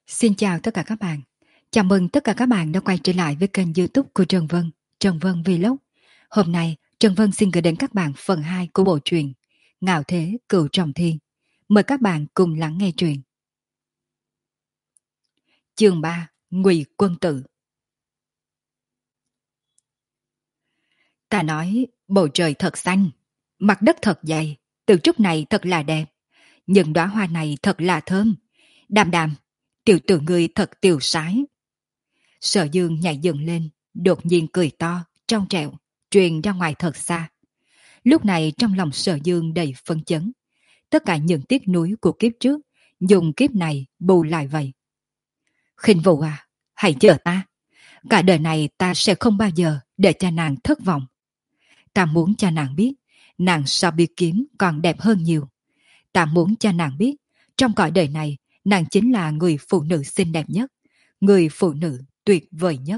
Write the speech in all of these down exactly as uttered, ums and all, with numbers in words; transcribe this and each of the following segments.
Xin chào tất cả các bạn. Chào mừng tất cả các bạn đã quay trở lại với kênh YouTube của Trần Vân, Trần Vân Vlog. Hôm nay, Trần Vân xin gửi đến các bạn phần hai của bộ truyện Ngạo Thế Cửu Trọng Thiên. Mời các bạn cùng lắng nghe truyện. Chương ba: Ngụy Quân Tử. Ta nói, bầu trời thật xanh, mặt đất thật dày, từ trúc này thật là đẹp, những đóa hoa này thật là thơm. Đàm đàm, tiểu tử ngươi thật tiểu sái. Sở Dương nhảy dựng lên, đột nhiên cười to, trong trẻo, truyền ra ngoài thật xa. Lúc này trong lòng Sở Dương đầy phấn chấn. Tất cả những tiếc nuối của kiếp trước, dùng kiếp này bù lại vậy. Khinh Vũ à, hãy chờ ta. Cả đời này ta sẽ không bao giờ để cho nàng thất vọng. Ta muốn cho nàng biết, nàng so bi kiếm còn đẹp hơn nhiều. Ta muốn cho nàng biết, trong cõi đời này, nàng chính là người phụ nữ xinh đẹp nhất, người phụ nữ tuyệt vời nhất.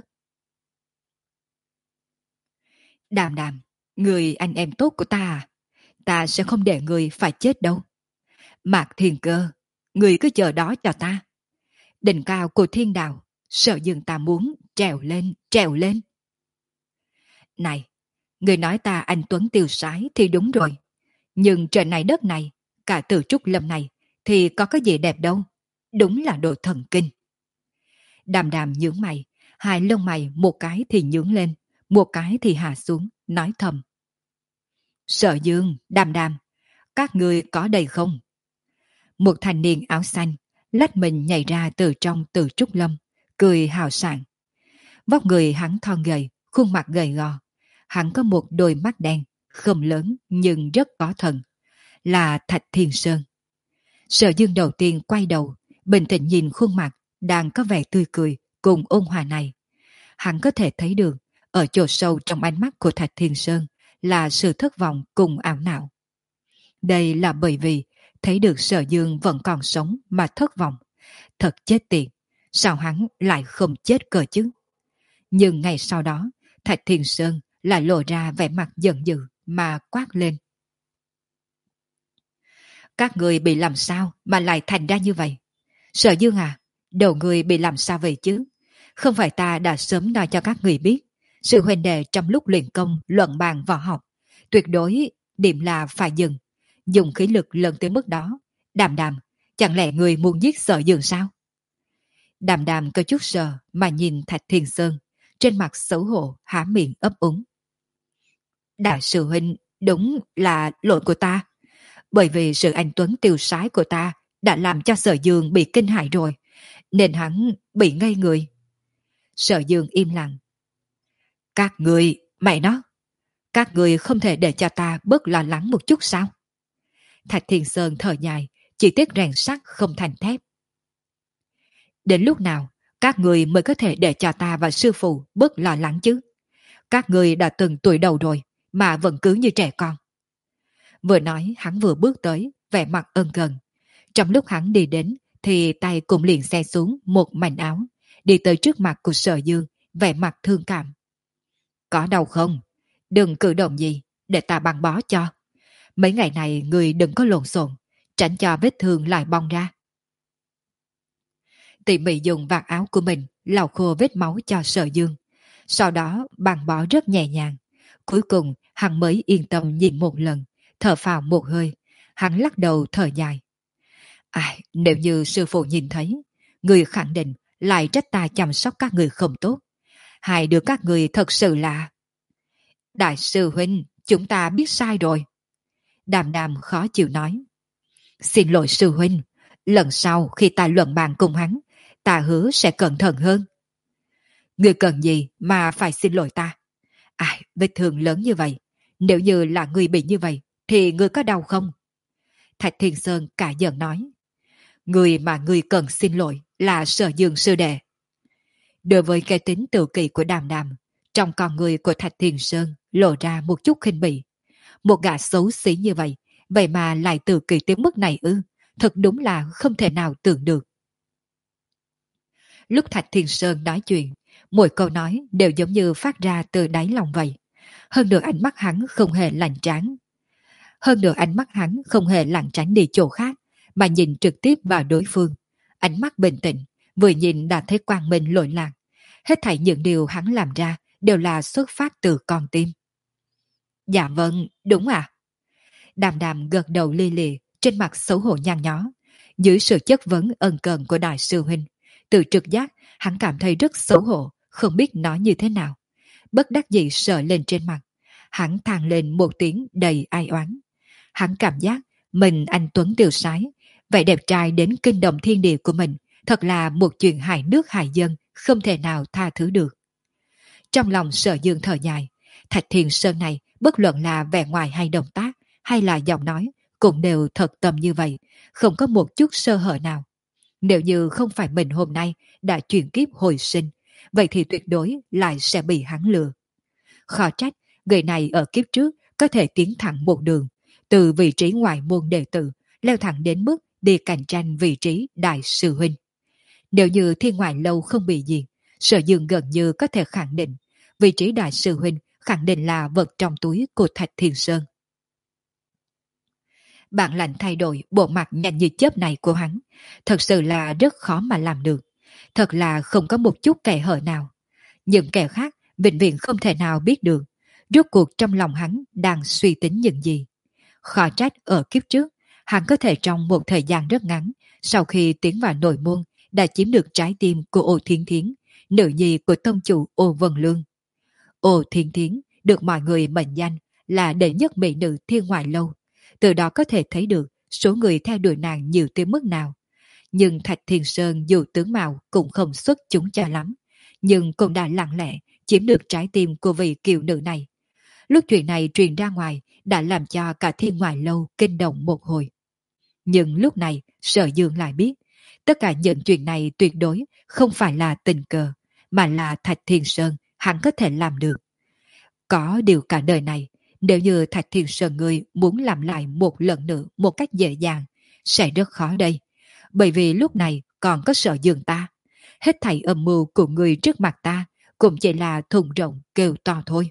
Đàm đàm, người anh em tốt của ta à? Ta sẽ không để người phải chết đâu. Mạc Thiên Cơ, người cứ chờ đó cho ta. Đỉnh cao của thiên đào, Sở Dương ta muốn trèo lên, trèo lên. Này, người nói ta anh Tuấn tiêu sái thì đúng rồi. Nhưng trời này đất này, cả từ trúc lâm này, thì có cái gì đẹp đâu. Đúng là đồ thần kinh. Đàm đàm nhướng mày, hai lông mày một cái thì nhướng lên, một cái thì hạ xuống, nói thầm. Sở Dương, đàm đàm, các người có đây không? Một thanh niên áo xanh, lách mình nhảy ra từ trong từ trúc lâm, cười hào sảng. Vóc người hắn thon gầy, khuôn mặt gầy gò. Hắn có một đôi mắt đen, không lớn nhưng rất có thần, là Thạch Thiên Sơn. Sở Dương đầu tiên quay đầu, bình tĩnh nhìn khuôn mặt đang có vẻ tươi cười cùng ôn hòa này. Hắn có thể thấy được ở chỗ sâu trong ánh mắt của Thạch Thiên Sơn là sự thất vọng cùng ảo não. Đây là bởi vì thấy được Sở Dương vẫn còn sống mà thất vọng. Thật chết tiệt, sao hắn lại không chết cơ chứ? Nhưng ngày sau đó, Thạch Thiên Sơn lại lộ ra vẻ mặt giận dữ mà quát lên. Các người bị làm sao mà lại thành ra như vậy? Sở Dương à, đầu người bị làm sao vậy chứ? Không phải ta đã sớm nói cho các người biết, sự huỳnh đệ trong lúc luyện công, luận bàn võ học, tuyệt đối điểm là phải dừng, dùng khí lực lớn tới mức đó. Đàm đàm, chẳng lẽ người muốn giết Sở Dương sao? Đàm đàm có chút sợ mà nhìn Thạch Thiên Sơn, trên mặt xấu hổ há miệng ấp úng. Đại sư huynh, đúng là lỗi của ta. Bởi vì sự anh tuấn tiêu sái của ta đã làm cho Sở Dương bị kinh hại rồi, nên hắn bị ngây người. Sở Dương im lặng. Các người, mẹ nó, các người không thể để cho ta bớt lo lắng một chút sao? Thạch Thiên Sơn thở dài, chỉ tiếc rèn sắt không thành thép. Đến lúc nào các người mới có thể để cho ta và sư phụ bớt lo lắng chứ? Các người đã từng tuổi đầu rồi mà vẫn cứ như trẻ con. Vừa nói hắn vừa bước tới, vẻ mặt ân cần. Trong lúc hắn đi đến thì tay cũng liền xe xuống một mảnh áo, đi tới trước mặt của Sở Dương, vẻ mặt thương cảm. Có đau không? Đừng cử động gì, để ta băng bó cho. Mấy ngày này người đừng có lộn xộn, tránh cho vết thương lại bong ra. Tỉ mỉ dùng vạt áo của mình lau khô vết máu cho Sở Dương, sau đó băng bó rất nhẹ nhàng. Cuối cùng hắn mới yên tâm nhìn một lần, thở phào một hơi, hắn lắc đầu thở dài. À, nếu như sư phụ nhìn thấy, người khẳng định lại trách ta chăm sóc các người không tốt. Hai đứa các người thật sự là... Đại sư huynh, chúng ta biết sai rồi. Đàm đàm khó chịu nói. Xin lỗi sư huynh, lần sau khi ta luận bàn cùng hắn, ta hứa sẽ cẩn thận hơn. Người cần gì mà phải xin lỗi ta? À, vết thương lớn như vậy, nếu như là người bị như vậy, thì người có đau không? Thạch Thiên Sơn cả giận nói. Người mà người cần xin lỗi là Sở Dương sư đệ. Đối với cái tính tự kỷ của đàm đàm, trong con người của Thạch Thiên Sơn lộ ra một chút khinh bỉ. Một gã xấu xí như vậy, vậy mà lại tự kỷ tới mức này ư? Thật đúng là không thể nào tưởng được. Lúc Thạch Thiên Sơn nói chuyện, mỗi câu nói đều giống như phát ra từ đáy lòng vậy. Hơn nữa ánh mắt hắn không hề lạnh tráng. Hơn nữa ánh mắt hắn không hề lảng tránh đi chỗ khác, mà nhìn trực tiếp vào đối phương. Ánh mắt bình tĩnh, vừa nhìn đã thấy quang minh lội lạc. Hết thảy những điều hắn làm ra đều là xuất phát từ con tim. Dạ vâng, đúng à? Đàm đàm gật đầu li lì, trên mặt xấu hổ nhăn nhó. Dưới sự chất vấn ân cần của đại sư huynh, từ trực giác hắn cảm thấy rất xấu hổ, không biết nói như thế nào. Bất đắc dĩ sợ lên trên mặt, hắn than lên một tiếng đầy ai oán. Hắn cảm giác mình anh Tuấn tiêu sái, vẻ đẹp trai đến kinh động thiên địa của mình, thật là một chuyện hại nước hại dân, không thể nào tha thứ được. Trong lòng Sở Dương thở dài, Thạch Thiền Sơn này bất luận là vẻ ngoài hay động tác, hay là giọng nói, cũng đều thật tâm như vậy, không có một chút sơ hở nào. Nếu như không phải mình hôm nay đã chuyển kiếp hồi sinh, vậy thì tuyệt đối lại sẽ bị hắn lừa. Khó trách, người này ở kiếp trước có thể tiến thẳng một đường, từ vị trí ngoại môn đệ tử, leo thẳng đến mức đi cạnh tranh vị trí đại sư huynh. Nếu như thiên ngoại lâu không bị diệt, Sở Dương gần như có thể khẳng định, vị trí đại sư huynh khẳng định là vật trong túi của Thạch Thiên Sơn. Bản lạnh thay đổi bộ mặt nhanh như chớp này của hắn, thật sự là rất khó mà làm được. Thật là không có một chút kẻ hở nào. Những kẻ khác vĩnh viễn không thể nào biết được rốt cuộc trong lòng hắn đang suy tính những gì. Khó trách ở kiếp trước, hắn có thể trong một thời gian rất ngắn, sau khi tiến vào nội môn, đã chiếm được trái tim của Ô Thiên Thiến, nữ nhi của tông chủ Ô Vân Lương. Ô Thiên Thiến được mọi người mệnh danh là đệ nhất mỹ nữ thiên ngoại lâu, từ đó có thể thấy được số người theo đuổi nàng nhiều tới mức nào. Nhưng Thạch Thiên Sơn dù tướng mạo cũng không xuất chúng cho lắm, nhưng cũng đã lặng lẽ chiếm được trái tim của vị kiều nữ này. Lúc chuyện này truyền ra ngoài đã làm cho cả thiên ngoại lâu kinh động một hồi. Nhưng lúc này Sở Dương lại biết, tất cả những chuyện này tuyệt đối không phải là tình cờ, mà là Thạch Thiên Sơn hắn có thể làm được. Có điều cả đời này, nếu như Thạch Thiên Sơn người muốn làm lại một lần nữa một cách dễ dàng, sẽ rất khó đây. Bởi vì lúc này còn có Sở Dương ta. Hết thảy âm mưu của người trước mặt ta cũng chỉ là thùng rộng kêu to thôi.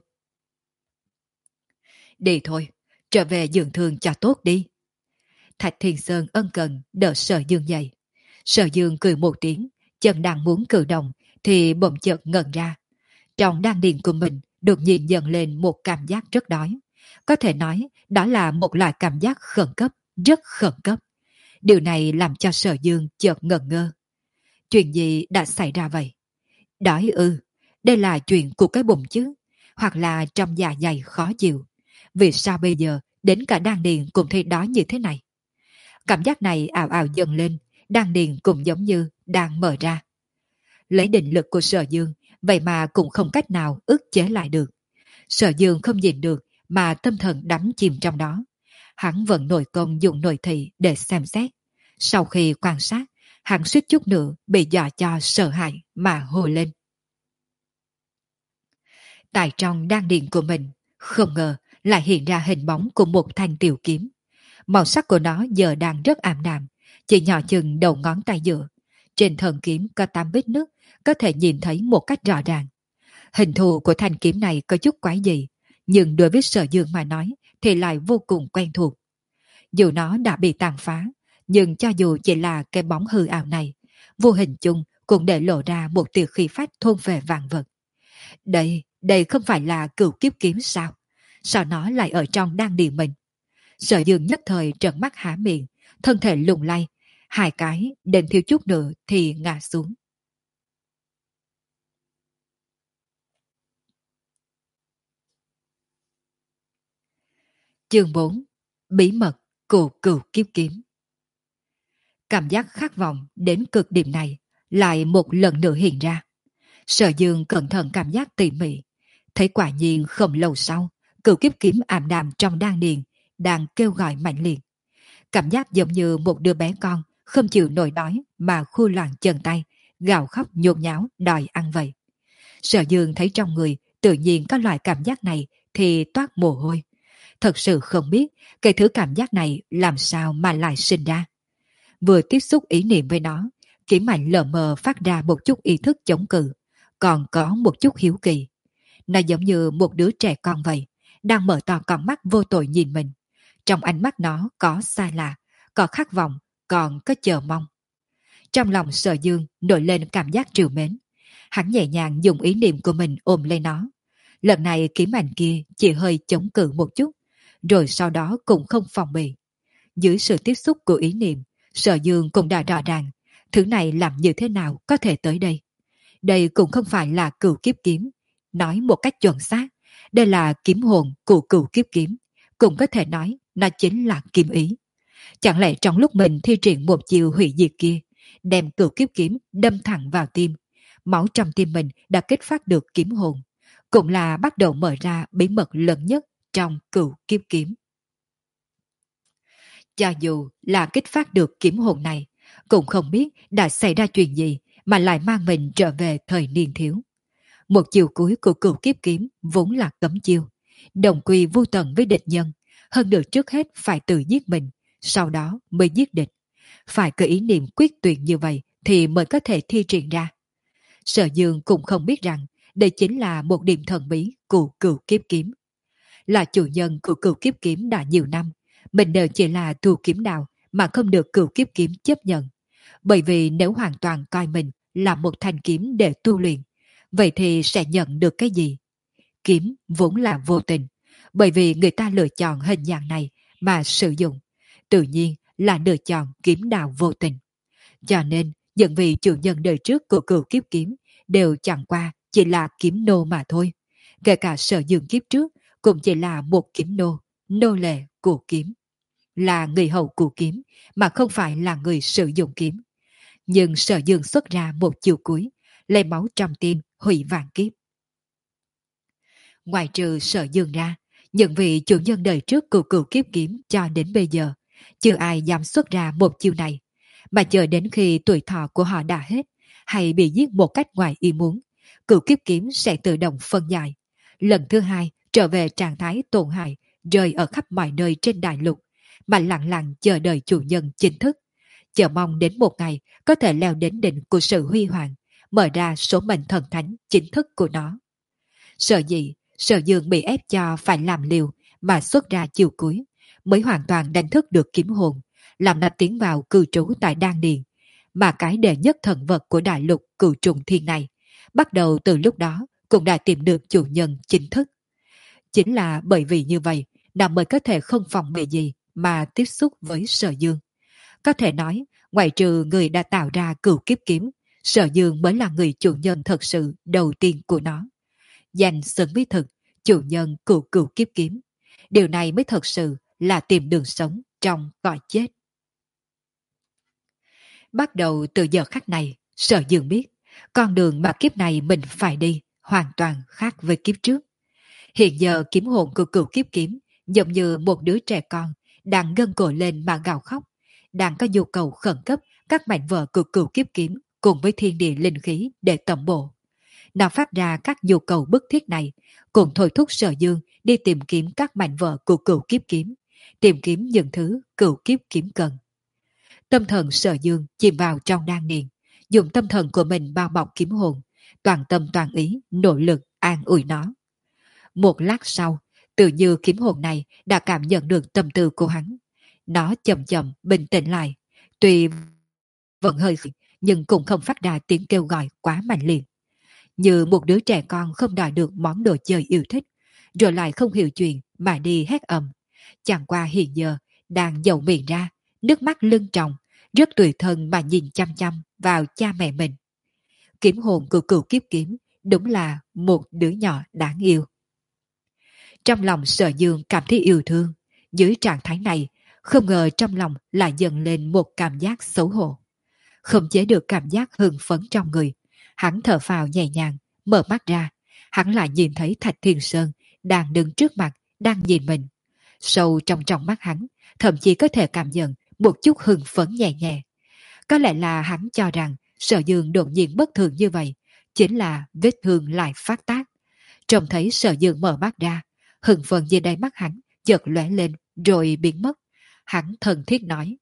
Đi thôi, trở về dưỡng thương cho tốt đi. Thạch Thiên Sơn ân cần đỡ Sở Dương dậy. Sở Dương cười một tiếng, chân đang muốn cử động thì bỗng chợt ngẩn ra. Trong đan điền của mình đột nhiên dần lên một cảm giác rất đói. Có thể nói đó là một loại cảm giác khẩn cấp, rất khẩn cấp. Điều này làm cho Sở Dương chợt ngẩn ngơ. Chuyện gì đã xảy ra vậy? Đói ư? Đây là chuyện của cái bụng chứ? Hoặc là trong dạ dày khó chịu? Vì sao bây giờ đến cả đan điền cũng thấy đói như thế này? Cảm giác này ảo ảo dần lên, đan điền cũng giống như đang mở ra. Lấy định lực của Sở Dương, vậy mà cũng không cách nào ức chế lại được. Sở Dương không nhìn được mà tâm thần đắm chìm trong đó. Hắn vẫn nội công dùng nội thị để xem xét. Sau khi quan sát, hắn suýt chút nữa bị dọa cho sợ hãi mà hô lên. Tại trong đan điền của mình, không ngờ lại hiện ra hình bóng của một thanh tiểu kiếm. Màu sắc của nó giờ đang rất ảm đạm, chỉ nhỏ chừng đầu ngón tay giữa. Trên thân kiếm có tám vết nước, có thể nhìn thấy một cách rõ ràng. Hình thù của thanh kiếm này có chút quái dị, nhưng đối với Sở Dương mà nói thì lại vô cùng quen thuộc. Dù nó đã bị tàn phá, nhưng cho dù chỉ là cái bóng hư ảo này, vô hình chung cũng để lộ ra một tia khí phách thôn về vạn vật. Đây, đây không phải là cửu kiếp kiếm sao? Sao nó lại ở trong đan điền mình? Sở Dương nhất thời trợn mắt há miệng, thân thể lung lay, hai cái đến thiếu chút nữa thì ngã xuống. Chương bốn. Bí mật của cửu kiếp kiếm. Cảm giác khát vọng đến cực điểm này lại một lần nữa hiện ra. Sở Dương cẩn thận cảm giác tỉ mỉ, thấy quả nhiên không lâu sau, cửu kiếp kiếm ảm đạm trong đan điền đang kêu gọi mạnh liệt. Cảm giác giống như một đứa bé con không chịu nổi đói mà khu loạn chân tay, gào khóc nhôn nháo đòi ăn vậy. Sở Dương thấy trong người tự nhiên có loại cảm giác này thì toát mồ hôi. Thật sự không biết cái thứ cảm giác này làm sao mà lại sinh ra. Vừa tiếp xúc ý niệm với nó, kiếm mạnh lờ mờ phát ra một chút ý thức chống cự, còn có một chút hiếu kỳ. Nó giống như một đứa trẻ con vậy, đang mở to con mắt vô tội nhìn mình. Trong ánh mắt nó có xa lạ, có khát vọng, còn có chờ mong. Trong lòng Sở Dương nổi lên cảm giác trìu mến. Hắn nhẹ nhàng dùng ý niệm của mình ôm lấy nó. Lần này kiếm ảnh kia chỉ hơi chống cự một chút, rồi sau đó cũng không phòng bị. Dưới sự tiếp xúc của ý niệm, Sở Dương cũng đã rõ ràng, thứ này làm như thế nào có thể tới đây. Đây cũng không phải là cửu kiếp kiếm, nói một cách chuẩn xác, đây là kiếm hồn của cửu kiếp kiếm, cũng có thể nói nó chính là kiếm ý. Chẳng lẽ trong lúc mình thi triển một chiều hủy diệt kia, đem cửu kiếp kiếm đâm thẳng vào tim, máu trong tim mình đã kích phát được kiếm hồn, cũng là bắt đầu mở ra bí mật lớn nhất trong cửu kiếp kiếm. Cho dù là kích phát được kiếm hồn này, cũng không biết đã xảy ra chuyện gì mà lại mang mình trở về thời niên thiếu. Một chiều cuối của cửu kiếp kiếm vốn là cấm chiêu, đồng quy vô tận với địch nhân, hơn được trước hết phải tự giết mình, sau đó mới giết địch. Phải có ý niệm quyết tuyệt như vậy thì mới có thể thi triển ra. Sở Dương cũng không biết rằng đây chính là một điểm thần bí của cửu kiếp kiếm. Là chủ nhân của cửu kiếp kiếm đã nhiều năm, mình đều chỉ là tu kiếm đạo mà không được cửu kiếp kiếm chấp nhận. Bởi vì nếu hoàn toàn coi mình là một thanh kiếm để tu luyện, vậy thì sẽ nhận được cái gì? Kiếm vốn là vô tình, bởi vì người ta lựa chọn hình dạng này mà sử dụng, tự nhiên là lựa chọn kiếm đạo vô tình. Cho nên, những vị chủ nhân đời trước của cửu kiếp kiếm đều chẳng qua chỉ là kiếm nô mà thôi. Kể cả Sở Dương kiếp trước cũng chỉ là một kiếm nô, nô lệ của kiếm. Là người hầu của kiếm mà không phải là người sử dụng kiếm. Nhưng Sở Dương xuất ra một chiều cuối, lấy máu trong tim hủy vạn kiếp. Ngoài trừ Sở Dương ra, những vị chủ nhân đời trước của cửu kiếp kiếm cho đến bây giờ, chưa ai dám xuất ra một chiêu này, mà chờ đến khi tuổi thọ của họ đã hết, hay bị giết một cách ngoài ý muốn, cửu kiếp kiếm sẽ tự động phân giải. Lần thứ hai trở về trạng thái tổn hại, rơi ở khắp mọi nơi trên đại lục, mà lặng lặng chờ đợi chủ nhân chính thức, chờ mong đến một ngày có thể leo đến đỉnh của sự huy hoàng, mở ra số mệnh thần thánh chính thức của nó. Sợ gì, Sở Dương bị ép cho phải làm liều mà xuất ra chiều cuối, mới hoàn toàn đánh thức được kiếm hồn, làm nó tiến vào cư trú tại Đan Điền, mà cái đệ nhất thần vật của đại lục cửu trùng thiên này, bắt đầu từ lúc đó cũng đã tìm được chủ nhân chính thức. Chính là bởi vì như vậy, nó mới có thể không phòng bị gì mà tiếp xúc với Sở Dương. Có thể nói, ngoại trừ người đã tạo ra cửu kiếp kiếm, Sở Dương mới là người chủ nhân thật sự đầu tiên của nó. Danh xứng với thực, chủ nhân của cửu kiếp kiếm. Điều này mới thật sự là tìm đường sống trong cõi chết. Bắt đầu từ giờ khắc này, Sở Dương biết, con đường mà kiếp này mình phải đi hoàn toàn khác với kiếp trước. Hiện giờ kiếm hồn của cửu kiếp kiếm giống như một đứa trẻ con đang gân cổ lên mà gào khóc, đang có nhu cầu khẩn cấp các mảnh vỡ của cửu kiếp kiếm cùng với thiên địa linh khí để tẩm bổ. Nó phát ra các nhu cầu bức thiết này, cùng thôi thúc Sở Dương đi tìm kiếm các mảnh vỡ của cửu kiếp kiếm, tìm kiếm những thứ cửu kiếp kiếm cần. Tâm thần Sở Dương chìm vào trong đan điền, dùng tâm thần của mình bao bọc kiếm hồn, toàn tâm toàn ý nỗ lực an ủi nó. Một lát sau, tự như kiếm hồn này đã cảm nhận được tâm tư của hắn. Nó chậm chậm bình tĩnh lại, tuy vẫn hơi khỉ, nhưng cũng không phát ra tiếng kêu gọi quá mạnh liệt. Như một đứa trẻ con không đòi được món đồ chơi yêu thích, rồi lại không hiểu chuyện mà đi hét ầm. Chẳng qua hiện giờ đang dầu miệng ra, nước mắt lưng tròng, rất tùy thân mà nhìn chăm chăm vào cha mẹ mình. Kiếm hồn của cửu kiếp kiếm đúng là một đứa nhỏ đáng yêu. Trong lòng Sở Dương cảm thấy yêu thương, dưới trạng thái này, không ngờ trong lòng lại dần lên một cảm giác xấu hổ. Không chế được cảm giác hưng phấn trong người, hắn thở phào nhẹ nhàng, mở mắt ra, hắn lại nhìn thấy Thạch Thiên Sơn đang đứng trước mặt, đang nhìn mình. Sâu trong trong mắt hắn, thậm chí có thể cảm nhận một chút hưng phấn nhẹ nhẹ. Có lẽ là hắn cho rằng Sở Dương đột nhiên bất thường như vậy, chính là vết thương lại phát tác. Trông thấy Sở Dương mở mắt ra, hưng phấn dưới đáy mắt hắn chợt lóe lên rồi biến mất. Hắn thân thiết nói: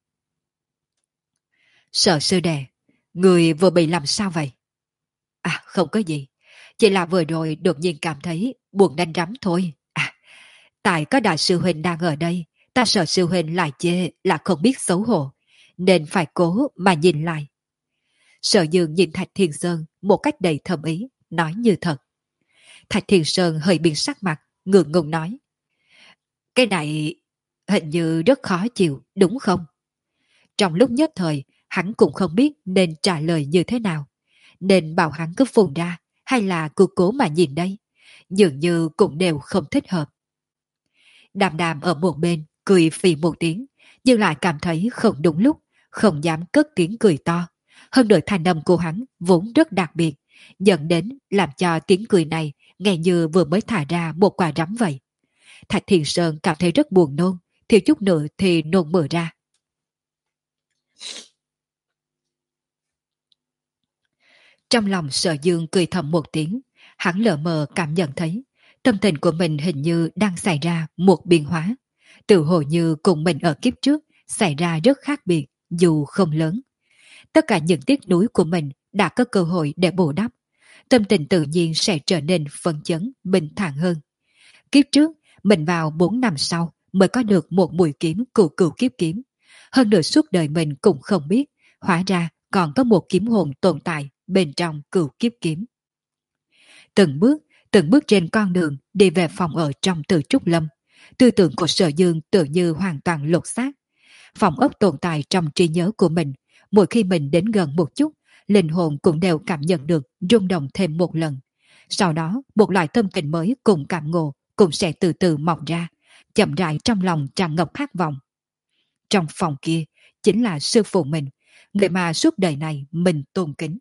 Sở sư đệ, người vừa bị làm sao vậy? À, không có gì, chỉ là vừa rồi đột nhiên cảm thấy buồn đánh rắm thôi. À, tại có đại sư huynh đang ở đây, ta sợ sư huynh lại chê là không biết xấu hổ, nên phải cố mà nhìn lại. Sở Dương nhìn Thạch Thiên Sơn một cách đầy thâm ý, nói như thật. Thạch Thiên Sơn hơi biến sắc mặt, ngượng ngùng nói. Cái này hình như rất khó chịu, đúng không? Trong lúc nhất thời, hắn cũng không biết nên trả lời như thế nào. Nên bảo hắn cứ phun ra, hay là cứ cố mà nhìn đây. Dường như cũng đều không thích hợp. Đàm đàm ở một bên, cười phì một tiếng, nhưng lại cảm thấy không đúng lúc, không dám cất tiếng cười to. Hơn nữa thanh âm của hắn vốn rất đặc biệt, dẫn đến làm cho tiếng cười này nghe như vừa mới thả ra một quả rắm vậy. Thạch Thiền Sơn cảm thấy rất buồn nôn, thiếu chút nữa thì nôn mửa ra. Trong lòng Sở Dương cười thầm một tiếng, hắn lờ mờ cảm nhận thấy tâm tình của mình hình như đang xảy ra một biến hóa. Tự hồ như cùng mình ở kiếp trước xảy ra rất khác biệt, dù không lớn. Tất cả những tiếc nuối của mình đã có cơ hội để bù đắp. Tâm tình tự nhiên sẽ trở nên phấn chấn, bình thản hơn. Kiếp trước, mình vào bốn năm sau mới có được một mũi kiếm cửu cửu kiếp kiếm. Hơn nữa suốt đời mình cũng không biết, hóa ra còn có một kiếm hồn tồn tại bên trong cửu kiếp kiếm. Từng bước, từng bước trên con đường đi về phòng ở trong Từ Trúc Lâm, tư tưởng của Sở Dương tự như hoàn toàn lột xác. Phòng ốc tồn tại trong trí nhớ của mình, mỗi khi mình đến gần một chút, linh hồn cũng đều cảm nhận được rung động thêm một lần. Sau đó, một loại tâm tình mới cùng cảm ngộ cũng sẽ từ từ mọc ra, chậm rãi trong lòng tràn ngập khát vọng. Trong phòng kia chính là sư phụ mình, người mà suốt đời này mình tôn kính.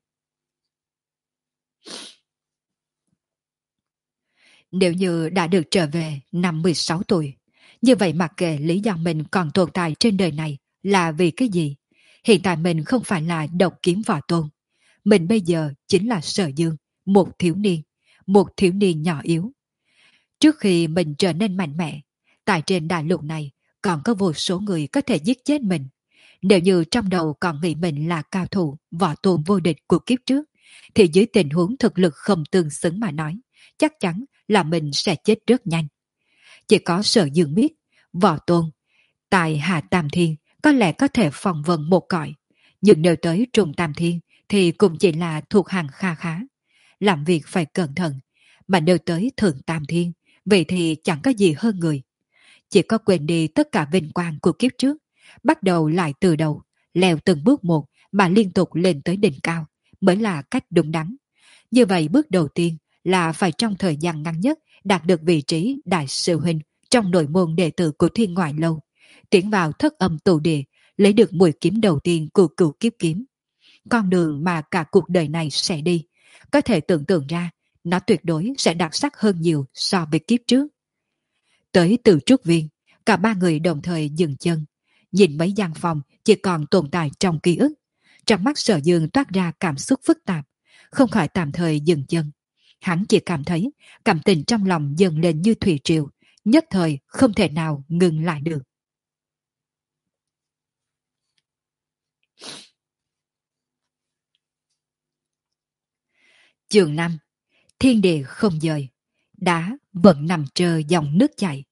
Nếu như đã được trở về năm mười sáu tuổi, như vậy mặc kệ lý do mình còn tồn tại trên đời này là vì cái gì, hiện tại mình không phải là độc kiếm võ tôn. Mình bây giờ chính là Sở Dương, một thiếu niên, một thiếu niên nhỏ yếu. Trước khi mình trở nên mạnh mẽ, tại trên đại lục này còn có vô số người có thể giết chết mình. Nếu như trong đầu còn nghĩ mình là cao thủ, võ tôn vô địch của kiếp trước, thì dưới tình huống thực lực không tương xứng mà nói, chắc chắn là mình sẽ chết rất nhanh. Chỉ có Sở Dương biết, võ tôn tại Hạ Tam Thiên có lẽ có thể phòng vần một cõi, nhưng nếu tới Trung Tam Thiên thì cũng chỉ là thuộc hàng kha khá. Làm việc phải cẩn thận, mà nếu tới Thượng Tam Thiên, vậy thì chẳng có gì hơn người. Chỉ có quên đi tất cả vinh quang của kiếp trước, bắt đầu lại từ đầu, leo từng bước một mà liên tục lên tới đỉnh cao, mới là cách đúng đắn. Như vậy bước đầu tiên là phải trong thời gian ngắn nhất đạt được vị trí đại sư huynh trong nội môn đệ tử của Thiên Ngoại Lâu, tiến vào thất âm tụ địa, lấy được mũi kiếm đầu tiên của cửu kiếp kiếm. Con đường mà cả cuộc đời này sẽ đi, có thể tưởng tượng ra, nó tuyệt đối sẽ đặc sắc hơn nhiều so với kiếp trước. Tới Từ Trúc Viên, cả ba người đồng thời dừng chân, nhìn mấy gian phòng chỉ còn tồn tại trong ký ức. Trong mắt Sở Dương toát ra cảm xúc phức tạp, không khỏi tạm thời dừng chân. Hắn chỉ cảm thấy cảm tình trong lòng dâng lên như thủy triều, nhất thời không thể nào ngừng lại được. Chương năm. Thiên địa không dời, đá vẫn nằm trơ dòng nước chảy.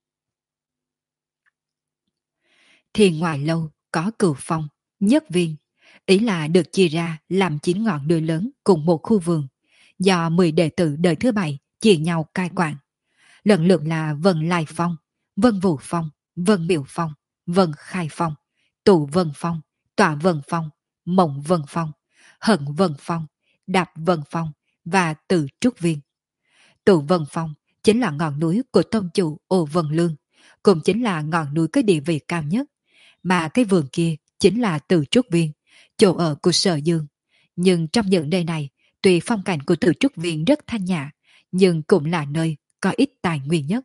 Thiên Ngoại Lâu có Cửu Phong, Nhất Viên, ý là được chia ra làm chín ngọn núi lớn cùng một khu vườn, do mười đệ tử đời thứ bảy chia nhau cai quản. Lần lượt là Vân Lai Phong, Vân Vũ Phong, Vân Miệu Phong, Vân Khai Phong, Tụ Vân Phong, Tọa Vân Phong, Mộng Vân Phong, Hận Vân Phong, Đạp Vân Phong và Từ Trúc Viên. Tụ Vân Phong chính là ngọn núi của tông chủ Ô Vân Lương, cũng chính là ngọn núi có địa vị cao nhất, mà cái vườn kia chính là Từ Trúc Viên, chỗ ở của Sở Dương. Nhưng trong những nơi này, tuy phong cảnh của Từ Trúc Viên rất thanh nhã, nhưng cũng là nơi có ít tài nguyên nhất.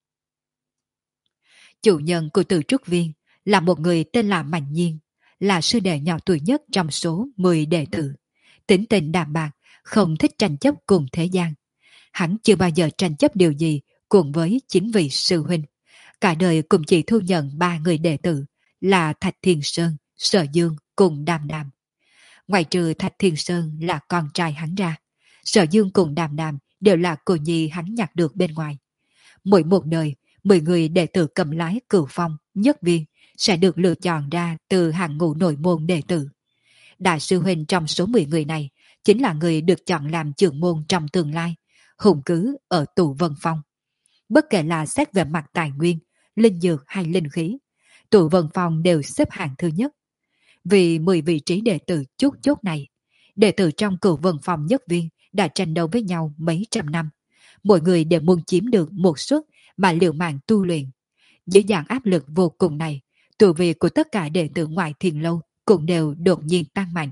Chủ nhân của Từ Trúc Viên là một người tên là Mạnh Nhiên, là sư đệ nhỏ tuổi nhất trong số mười đệ tử. Tính tình đạm bạc, không thích tranh chấp cùng thế gian. Hắn chưa bao giờ tranh chấp điều gì cùng với chính vị sư huynh. Cả đời cũng chỉ thu nhận ba người đệ tử là Thạch Thiên Sơn, Sở Dương cùng Đàm Đàm. Ngoài trừ Thạch Thiên Sơn là con trai hắn ra, Sở Dương cùng Đàm Đàm đều là cô nhi hắn nhặt được bên ngoài. Mỗi một đời, mười người đệ tử cầm lái Cửu Phong, Nhất Viên sẽ được lựa chọn ra từ hàng ngũ nội môn đệ tử. Đại sư huynh trong số mười người này chính là người được chọn làm trưởng môn trong tương lai, hùng cứ ở tù Vân Phong. Bất kể là xét về mặt tài nguyên, linh dược hay linh khí, tù Vân Phong đều xếp hạng thứ nhất. Vì mười vị trí đệ tử chốt chốt này, đệ tử trong cửu Vân Phong nhất viên đã tranh đấu với nhau mấy trăm năm. Mỗi người đều muốn chiếm được một suất mà liều mạng tu luyện. Dưới dạng áp lực vô cùng này, tu vi của tất cả đệ tử ngoại Thiên Lâu cũng đều đột nhiên tăng mạnh.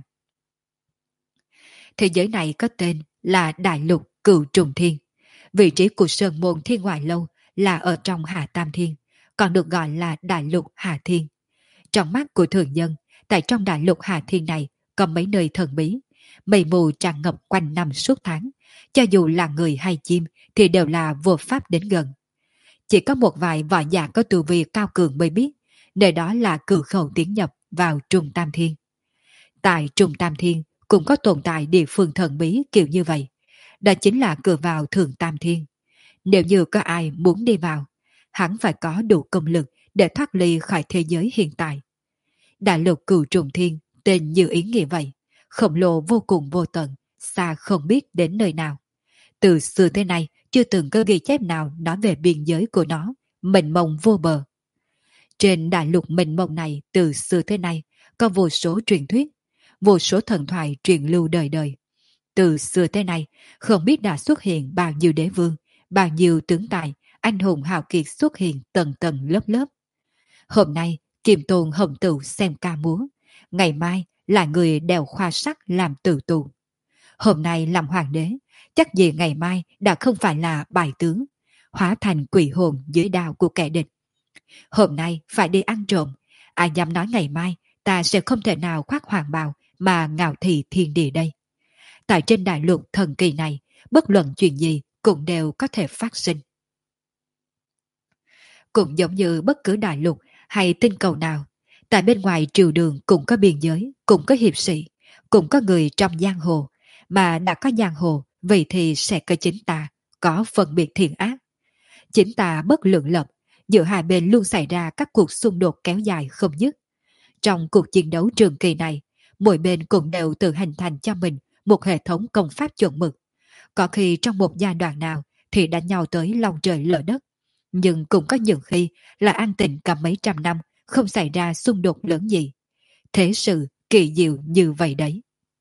Thế giới này có tên là Đại Lục Cửu Trùng Thiên. Vị trí của Sơn Môn Thiên Ngoại Lâu là ở trong Hà Tam Thiên, còn được gọi là Đại Lục Hà Thiên. Trong mắt của thường dân, tại trong Đại Lục Hà Thiên này có mấy nơi thần bí, mây mù tràn ngập quanh năm suốt tháng, cho dù là người hay chim thì đều là vô pháp đến gần. Chỉ có một vài võ giả có tu vi cao cường mới biết, nơi đó là cửa khẩu tiến nhập vào Trung Tam Thiên. Tại Trung Tam Thiên cũng có tồn tại địa phương thần bí kiểu như vậy, đó chính là cửa vào Thượng Tam Thiên. Nếu như có ai muốn đi vào, hắn phải có đủ công lực để thoát ly khỏi thế giới hiện tại. Đại Lục Cửu Trùng Thiên tên như ý nghĩa vậy, khổng lồ vô cùng vô tận, xa không biết đến nơi nào. Từ xưa tới nay chưa từng có ghi chép nào nói về biên giới của nó, mênh mông vô bờ. Trên đại lục mênh mông này từ xưa tới nay có vô số truyền thuyết, vô số thần thoại truyền lưu đời đời. Từ xưa tới nay không biết đã xuất hiện bao nhiêu đế vương, bao nhiêu tướng tài, anh hùng hào kiệt xuất hiện tầng tầng lớp lớp. Hôm nay Kim Tôn Hồng Tửu xem ca múa, ngày mai là người đèo khoa sắc làm tử tù. Hôm nay làm hoàng đế, chắc gì ngày mai đã không phải là bài tướng, hóa thành quỷ hồn dưới đao của kẻ địch. Hôm nay phải đi ăn trộm, ai dám nói ngày mai ta sẽ không thể nào khoác hoàng bào mà ngạo thị thiên địa đây. Tại trên đại lục thần kỳ này, bất luận chuyện gì cũng đều có thể phát sinh. Cũng giống như bất cứ đại lục hay tinh cầu nào, tại bên ngoài triều đường cũng có biên giới, cũng có hiệp sĩ, cũng có người trong giang hồ, mà đã có giang hồ, vậy thì sẽ có chính tà, có phân biệt thiện ác. Chính tà bất lượng lập, giữa hai bên luôn xảy ra các cuộc xung đột kéo dài không dứt. Trong cuộc chiến đấu trường kỳ này, mỗi bên cũng đều tự hình thành cho mình một hệ thống công pháp chuẩn mực. Có khi trong một giai đoạn nào thì đánh nhau tới lòng trời lở đất, nhưng cũng có những khi là an tình cả mấy trăm năm không xảy ra xung đột lớn gì. Thế sự kỳ diệu như vậy đấy.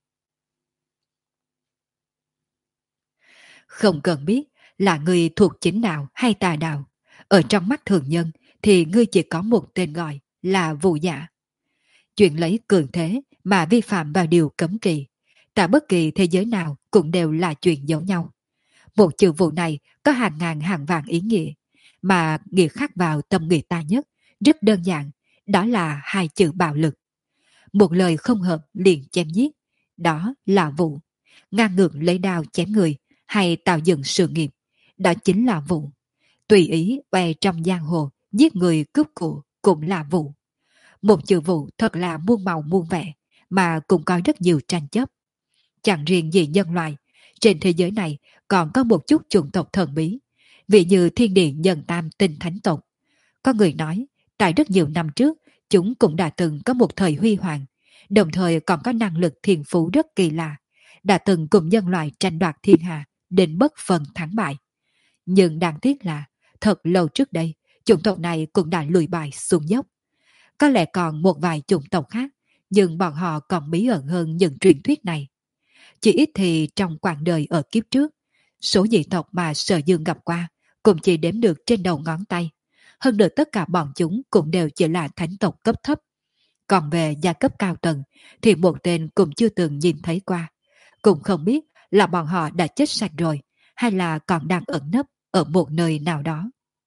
Không cần biết là người thuộc chính đạo hay tà đạo, ở trong mắt thường nhân thì ngươi chỉ có một tên gọi là vụ giả. Chuyện lấy cường thế mà vi phạm vào điều cấm kỵ, tại bất kỳ thế giới nào cũng đều là chuyện giống nhau. Một chữ vụ này có hàng ngàn hàng vạn ý nghĩa, mà nghĩa khắc vào tâm người ta nhất, rất đơn giản, đó là hai chữ bạo lực. Một lời không hợp liền chém giết, đó là vụ. Ngang ngược lấy đao chém người, hay tạo dựng sự nghiệp, đó chính là vụ. Tùy ý oe trong giang hồ, giết người cướp của cũng là vụ. Một chữ vụ thật là muôn màu muôn vẻ, mà cũng có rất nhiều tranh chấp. Chẳng riêng gì nhân loại, trên thế giới này còn có một chút chủng tộc thần bí, ví như thiên điện nhân tam tinh thánh tộc. Có người nói, tại rất nhiều năm trước, chúng cũng đã từng có một thời huy hoàng, đồng thời còn có năng lực thiên phú rất kỳ lạ, đã từng cùng nhân loại tranh đoạt thiên hạ, đến bất phần thắng bại. Nhưng đáng tiếc là, thật lâu trước đây, chủng tộc này cũng đã lùi bại xuống dốc. Có lẽ còn một vài chủng tộc khác, nhưng bọn họ còn bí ẩn hơn những truyền thuyết này. Chỉ ít thì trong quãng đời ở kiếp trước, số dị tộc mà Sở Dương gặp qua cũng chỉ đếm được trên đầu ngón tay. Hơn nữa tất cả bọn chúng cũng đều chỉ là thánh tộc cấp thấp. Còn về gia cấp cao tầng thì một tên cũng chưa từng nhìn thấy qua. Cũng không biết là bọn họ đã chết sạch rồi hay là còn đang ẩn nấp ở một nơi nào đó.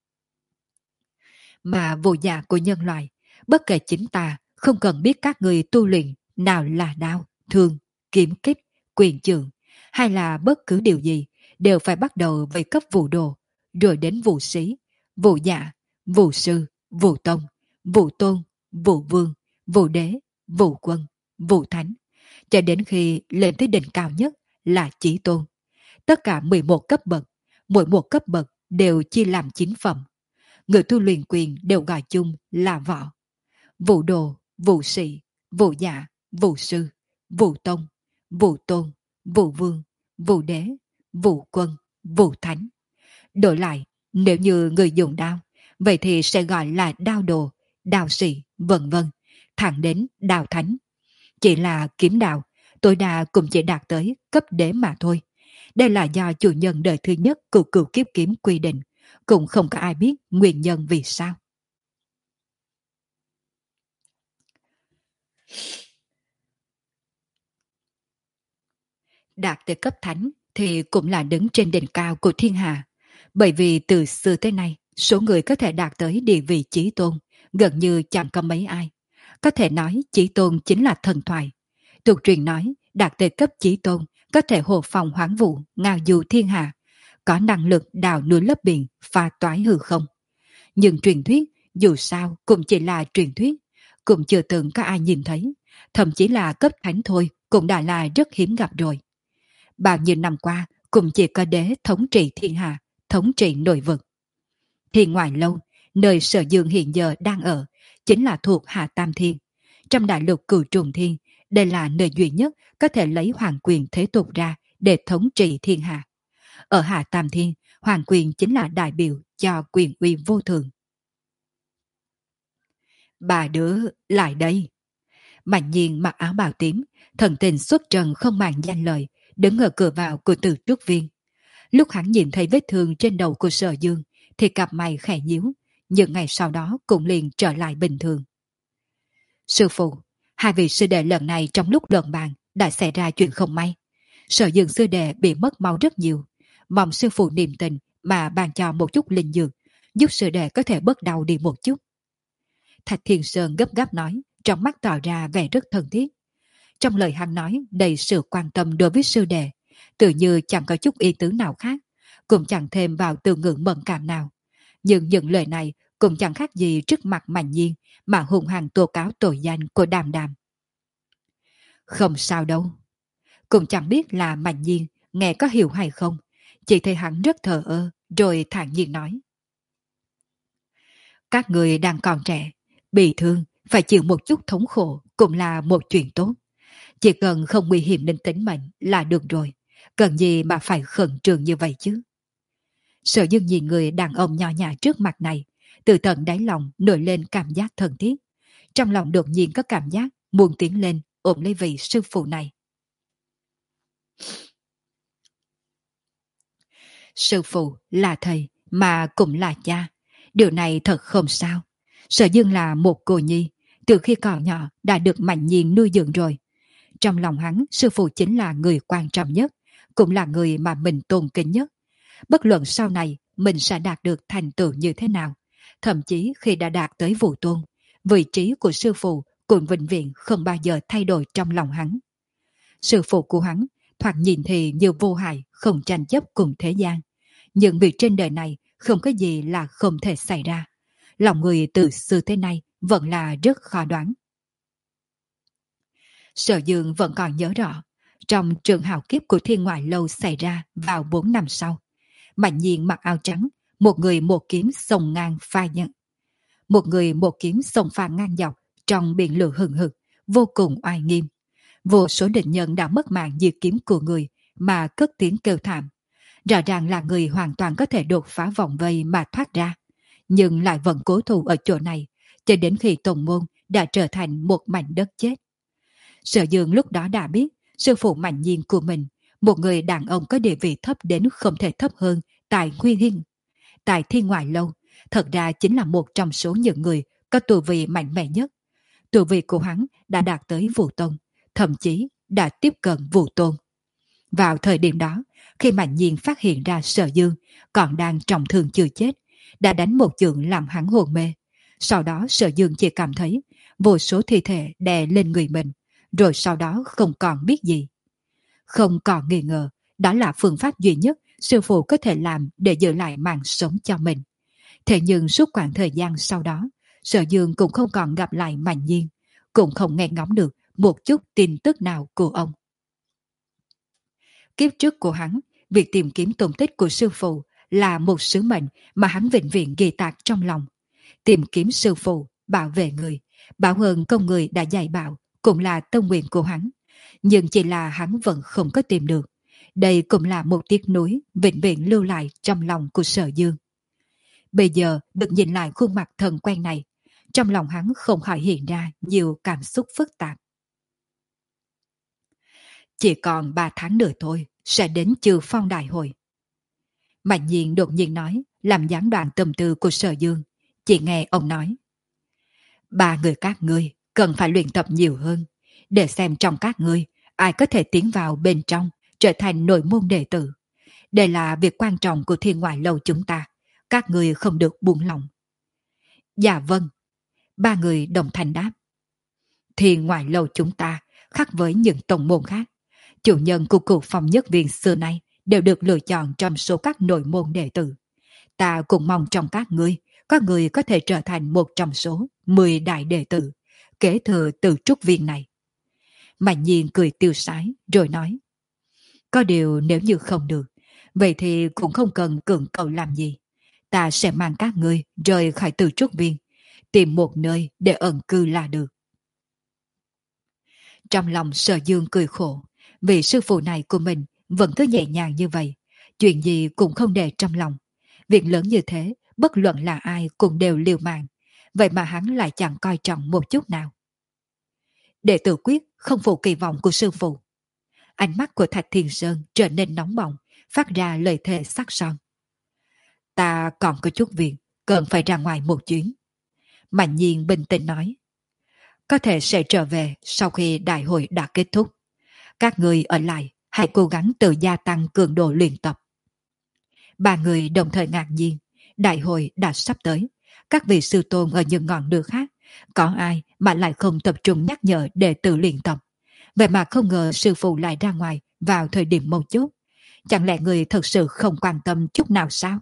Mà vô giả của nhân loại, bất kể chính ta không cần biết các người tu luyện nào là đao, thương, kiếm kích, quyền trường, hay là bất cứ điều gì, đều phải bắt đầu với cấp vụ đồ, rồi đến vụ sĩ, vụ giả, vụ sư, vụ tông, vụ tôn, vụ vương, vụ đế, vụ quân, vụ thánh, cho đến khi lên tới đỉnh cao nhất là chí tôn. Tất cả mười một cấp bậc, mỗi một cấp bậc đều chia làm chín phẩm. Người tu luyện quyền đều gọi chung là võ. Vụ đồ, vụ sĩ, vụ giả, vụ sư, Vũ Tông, Vũ Tôn, Vũ Vương, Vũ Đế, Vũ Quân, Vũ Thánh. Đổi lại, nếu như người dùng đao, vậy thì sẽ gọi là đao đồ, đao sĩ, vân vân, thẳng đến đao thánh. Chỉ là kiếm đạo, tối đa cũng chỉ đạt tới cấp đế mà thôi. Đây là do chủ nhân đời thứ nhất của cửu kiếp kiếm quy định, cũng không có ai biết nguyên nhân vì sao. Đạt tới cấp thánh thì cũng là đứng trên đỉnh cao của thiên hạ. Bởi vì từ xưa tới nay, số người có thể đạt tới địa vị chí tôn gần như chẳng có mấy ai. Có thể nói chí tôn chính là thần thoại. Tục truyền nói đạt tới cấp chí tôn có thể hộ phòng hoán vũ, ngao du thiên hạ, có năng lực đào núi lấp biển, pha toái hư không. Nhưng truyền thuyết dù sao cũng chỉ là truyền thuyết, cũng chưa từng có ai nhìn thấy, thậm chí là cấp thánh thôi cũng đã là rất hiếm gặp rồi. Bao nhiêu năm qua cũng chỉ có đế thống trị thiên hạ, thống trị nội vực. Thiên Ngoại Lâu, nơi Sở Dương hiện giờ đang ở, chính là thuộc Hạ Tam Thiên. Trong đại lục Cửu Trùng Thiên, đây là nơi duy nhất có thể lấy hoàng quyền thế tục ra để thống trị thiên hạ. Ở Hạ Tam Thiên, hoàng quyền chính là đại biểu cho quyền uy vô thường. Bà đứa, lại đây. Mạnh Nhiên mặc áo bào tím, thần tình xuất trần không màng danh lời, đứng ở cửa vào của Từ Trúc Viên. Lúc hắn nhìn thấy vết thương trên đầu của Sở Dương, thì cặp mày khẽ nhíu, nhưng ngày sau đó cũng liền trở lại bình thường. Sư phụ, hai vị sư đệ lần này trong lúc luận bàn đã xảy ra chuyện không may. Sở Dương sư đệ bị mất máu rất nhiều, mong sư phụ niềm tình mà ban cho một chút linh dược, giúp sư đệ có thể bớt đau đi một chút. Thạch Thiên Sơn gấp gáp nói, trong mắt tỏ ra vẻ rất thân thiết. Trong lời hắn nói đầy sự quan tâm đối với sư đệ, tự như chẳng có chút ý tứ nào khác, cũng chẳng thêm vào từ ngữ mẫn cảm nào. Nhưng những lời này cũng chẳng khác gì trước mặt Mạnh Nhiên mà hùng hăng tố cáo tội danh của Đàm Đàm. Không sao đâu. Cũng chẳng biết là Mạnh Nhiên nghe có hiểu hay không, chỉ thấy hắn rất thờ ơ, rồi thản nhiên nói. Các người đang còn trẻ, bị thương, phải chịu một chút thống khổ cũng là một chuyện tốt. Chỉ cần không nguy hiểm đến tính mệnh là được rồi, cần gì mà phải khẩn trương như vậy chứ. Sở Dương nhìn người đàn ông nhỏ nhã trước mặt này, từ tận đáy lòng nổi lên cảm giác thân thiết. Trong lòng đột nhiên có cảm giác muốn tiến lên ôm lấy vị sư phụ này. Sư phụ là thầy mà cũng là cha, điều này thật không sao. Sở Dương là một cô nhi, từ khi còn nhỏ đã được Mạnh Nhiên nuôi dưỡng rồi. Trong lòng hắn, sư phụ chính là người quan trọng nhất, cũng là người mà mình tôn kính nhất. Bất luận sau này mình sẽ đạt được thành tựu như thế nào, thậm chí khi đã đạt tới Vũ Tôn, vị trí của sư phụ cũng vĩnh viễn không bao giờ thay đổi trong lòng hắn. Sư phụ của hắn thoạt nhìn thì như vô hại, không tranh chấp cùng thế gian, nhưng việc trên đời này không có gì là không thể xảy ra. Lòng người từ xưa tới nay vẫn là rất khó đoán. Sở Dương vẫn còn nhớ rõ, trong trường hào kiếp của Thiên Ngoại Lâu xảy ra vào bốn năm sau, Mạnh Nhiên mặc áo trắng, một người một kiếm xông ngang pha nhận. Một người một kiếm xông pha ngang dọc trong biển lửa hừng hực, vô cùng oai nghiêm. Vô số địch nhân đã mất mạng dưới kiếm của người mà cất tiếng kêu thảm. Rõ ràng là người hoàn toàn có thể đột phá vòng vây mà thoát ra, nhưng lại vẫn cố thủ ở chỗ này, cho đến khi tông môn đã trở thành một mảnh đất chết. Sở Dương lúc đó đã biết, sư phụ Mạnh Nhiên của mình, một người đàn ông có địa vị thấp đến không thể thấp hơn tại Nguyên Hiên, tại Thiên Ngoại Lâu, thật ra chính là một trong số những người có tu vi mạnh mẽ nhất. Tu vi của hắn đã đạt tới Vũ Tôn, thậm chí đã tiếp cận Vũ Tôn. Vào thời điểm đó, khi Mạnh Nhiên phát hiện ra Sở Dương còn đang trọng thương chưa chết, đã đánh một chưởng làm hắn hồn mê. Sau đó Sở Dương chỉ cảm thấy vô số thi thể đè lên người mình, rồi sau đó không còn biết gì. Không còn nghi ngờ, đó là phương pháp duy nhất sư phụ có thể làm để giữ lại mạng sống cho mình. Thế nhưng suốt quãng thời gian sau đó, Sở Dương cũng không còn gặp lại Mạnh Nhiên, cũng không nghe ngóng được một chút tin tức nào của ông. Kiếp trước của hắn, việc tìm kiếm tung tích của sư phụ là một sứ mệnh mà hắn vĩnh viễn ghi tạc trong lòng. Tìm kiếm sư phụ, bảo vệ người, bảo ơn công người đã dạy bảo cũng là tâm nguyện của hắn, Nhưng chỉ là hắn vẫn không có tìm được. Đây cũng là một tiếc nuối vĩnh viễn lưu lại trong lòng của Sở Dương. Bây giờ được nhìn lại khuôn mặt thần quen này, trong lòng hắn không khỏi hiện ra nhiều cảm xúc phức tạp. Chỉ còn ba tháng nữa thôi, sẽ đến Trừ Phong đại hội. Mạnh Nhiên đột nhiên nói, làm gián đoạn tâm tư của Sở Dương. Chỉ nghe ông nói, ba người các ngươi cần phải luyện tập nhiều hơn, để xem trong các ngươi ai có thể tiến vào bên trong, trở thành nội môn đệ tử. Đây là việc quan trọng của Thiên Ngoại Lâu chúng ta, các ngươi không được buông lòng. Dạ vâng, ba người đồng thanh đáp. Thiên Ngoại Lâu chúng ta khác với những tông môn khác, chủ nhân của Cửu Phong Nhất Viên xưa nay đều được lựa chọn trong số các nội môn đệ tử. Ta cũng mong trong các ngươi, có người có thể trở thành một trong số mười đại đệ tử, kế thừa từ trúc viên này. Mạnh Nhiên cười tiêu sái rồi nói, có điều nếu như không được, vậy thì cũng không cần cưỡng cầu làm gì. Ta sẽ mang các ngươi rời khỏi từ trúc viên, tìm một nơi để ẩn cư là được. Trong lòng Sở Dương cười khổ, vì sư phụ này của mình vẫn cứ nhẹ nhàng như vậy, chuyện gì cũng không để trong lòng. Việc lớn như thế, bất luận là ai cũng đều liều mạng, vậy mà hắn lại chẳng coi trọng một chút nào. Đệ tử quyết không phụ kỳ vọng của sư phụ. Ánh mắt của Thạch Thiên Sơn trở nên nóng bỏng, phát ra lời thề sắc son. Ta còn có chút việc, cần phải ra ngoài một chuyến. Mạnh Nhiên bình tĩnh nói, có thể sẽ trở về sau khi đại hội đã kết thúc. Các người ở lại, hãy cố gắng tự gia tăng cường độ luyện tập. Ba người đồng thời ngạc nhiên, đại hội đã sắp tới. Các vị sư tôn ở những ngọn đường khác, có ai mà lại không tập trung nhắc nhở đệ tử luyện tập. Vậy mà không ngờ sư phụ lại ra ngoài vào thời điểm mấu chốt. Chẳng lẽ người thật sự không quan tâm chút nào sao?